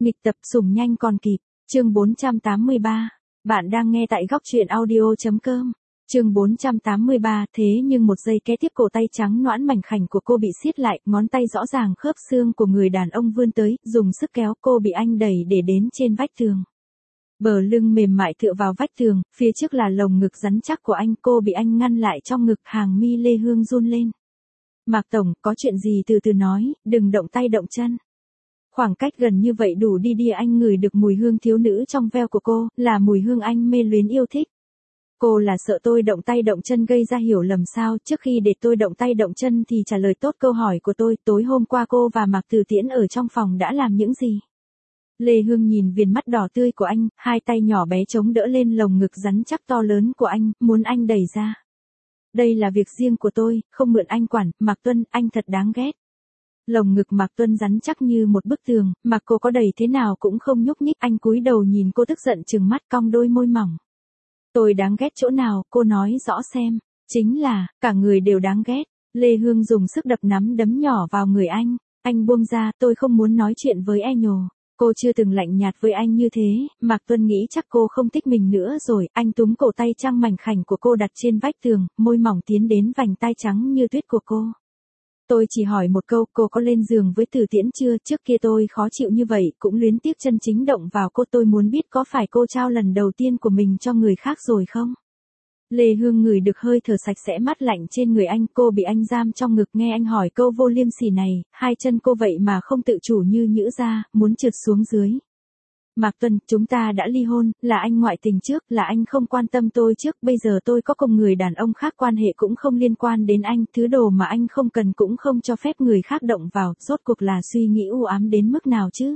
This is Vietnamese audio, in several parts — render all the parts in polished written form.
Nghịch tập sủng nhanh còn kịp. Chương 483. Bạn đang nghe tại góc truyện audio.com. Chương 483. Thế nhưng một giây kế tiếp cổ tay trắng nõn mảnh khảnh của cô bị siết lại, ngón tay rõ ràng khớp xương của người đàn ông vươn tới, dùng sức kéo cô bị anh đẩy để đến trên vách tường. Bờ lưng mềm mại tựa vào vách tường, phía trước là lồng ngực rắn chắc của anh, cô bị anh ngăn lại trong ngực, hàng mi Lê Hương run lên. Mạc Tổng, có chuyện gì từ từ nói, đừng động tay động chân. Khoảng cách gần như vậy đủ đi, anh ngửi được mùi hương thiếu nữ trong veo của cô, là mùi hương anh mê luyến yêu thích. Cô là sợ tôi động tay động chân gây ra hiểu lầm sao? Trước khi để tôi động tay động chân thì trả lời tốt câu hỏi của tôi, tối hôm qua cô và Mạc Từ Tiễn ở trong phòng đã làm những gì? Lê Hương nhìn viền mắt đỏ tươi của anh, hai tay nhỏ bé chống đỡ lên lồng ngực rắn chắc to lớn của anh, muốn anh đẩy ra. Đây là việc riêng của tôi, không mượn anh quản. Mạc Tuân, anh thật đáng ghét. Lồng ngực Mạc Tuân rắn chắc như một bức tường, mà cô có đẩy thế nào cũng không nhúc nhích. Anh cúi đầu nhìn cô tức giận trừng mắt, cong đôi môi mỏng. Tôi đáng ghét chỗ nào, cô nói rõ xem. Chính là, cả người đều đáng ghét. Lê Hương dùng sức đập nắm đấm nhỏ vào người anh. Anh buông ra, tôi không muốn nói chuyện với nhồ. Cô chưa từng lạnh nhạt với anh như thế. Mạc Tuân nghĩ chắc cô không thích mình nữa rồi. Anh túm cổ tay trăng mảnh khảnh của cô đặt trên vách tường, môi mỏng tiến đến vành tai trắng như tuyết của cô. Tôi chỉ hỏi một câu, cô có lên giường với Từ Tiễn chưa? Trước kia tôi khó chịu như vậy, cũng luyến tiếc chân chính động vào cô. Tôi muốn biết có phải cô trao lần đầu tiên của mình cho người khác rồi không? Lê Hương ngửi được hơi thở sạch sẽ mát lạnh trên người anh, cô bị anh giam trong ngực, nghe anh hỏi câu vô liêm sỉ này, hai chân cô vậy mà không tự chủ như nhữ ra, muốn trượt xuống dưới. Mạc Tuân, chúng ta đã ly hôn, là anh ngoại tình trước, là anh không quan tâm tôi trước, bây giờ tôi có cùng người đàn ông khác, quan hệ cũng không liên quan đến anh, thứ đồ mà anh không cần cũng không cho phép người khác động vào, rốt cuộc là suy nghĩ u ám đến mức nào chứ?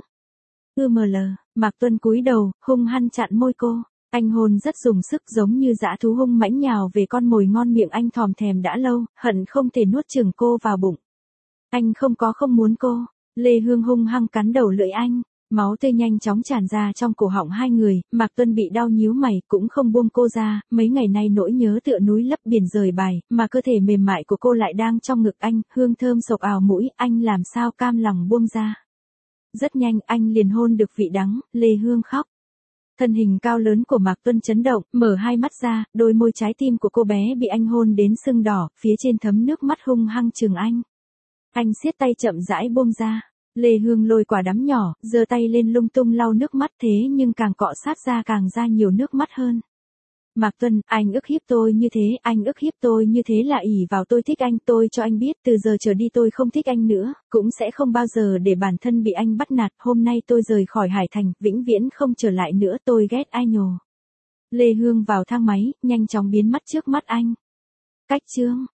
Mạc Tuân cúi đầu, hung hăng chặn môi cô. Anh hôn rất dùng sức, giống như dã thú hung mãnh nhào về con mồi ngon miệng anh thòm thèm đã lâu, hận không thể nuốt chửng cô vào bụng. Anh không muốn cô. Lê Hương hung hăng cắn đầu lưỡi anh. Máu tươi nhanh chóng tràn ra trong cổ họng hai người, Mạc Tuân bị đau nhíu mày, cũng không buông cô ra, mấy ngày nay nỗi nhớ tựa núi lấp biển rời bài, mà cơ thể mềm mại của cô lại đang trong ngực anh, hương thơm sộc ào mũi, anh làm sao cam lòng buông ra. Rất nhanh, anh liền hôn được vị đắng, Lê Hương khóc. Thân hình cao lớn của Mạc Tuân chấn động, mở hai mắt ra, đôi môi trái tim của cô bé bị anh hôn đến sưng đỏ, phía trên thấm nước mắt hung hăng trừng anh. Anh siết tay chậm rãi buông ra. Lê Hương lôi quả đấm nhỏ, giơ tay lên lung tung lau nước mắt, thế nhưng càng cọ sát ra càng ra nhiều nước mắt hơn. Mạc Tuân, anh ức hiếp tôi như thế, anh ức hiếp tôi như thế là ỷ vào tôi thích anh, tôi cho anh biết, từ giờ trở đi tôi không thích anh nữa, cũng sẽ không bao giờ để bản thân bị anh bắt nạt, hôm nay tôi rời khỏi Hải Thành, vĩnh viễn không trở lại nữa, tôi ghét nhồ. Lê Hương vào thang máy, nhanh chóng biến mất trước mắt anh. Cách chương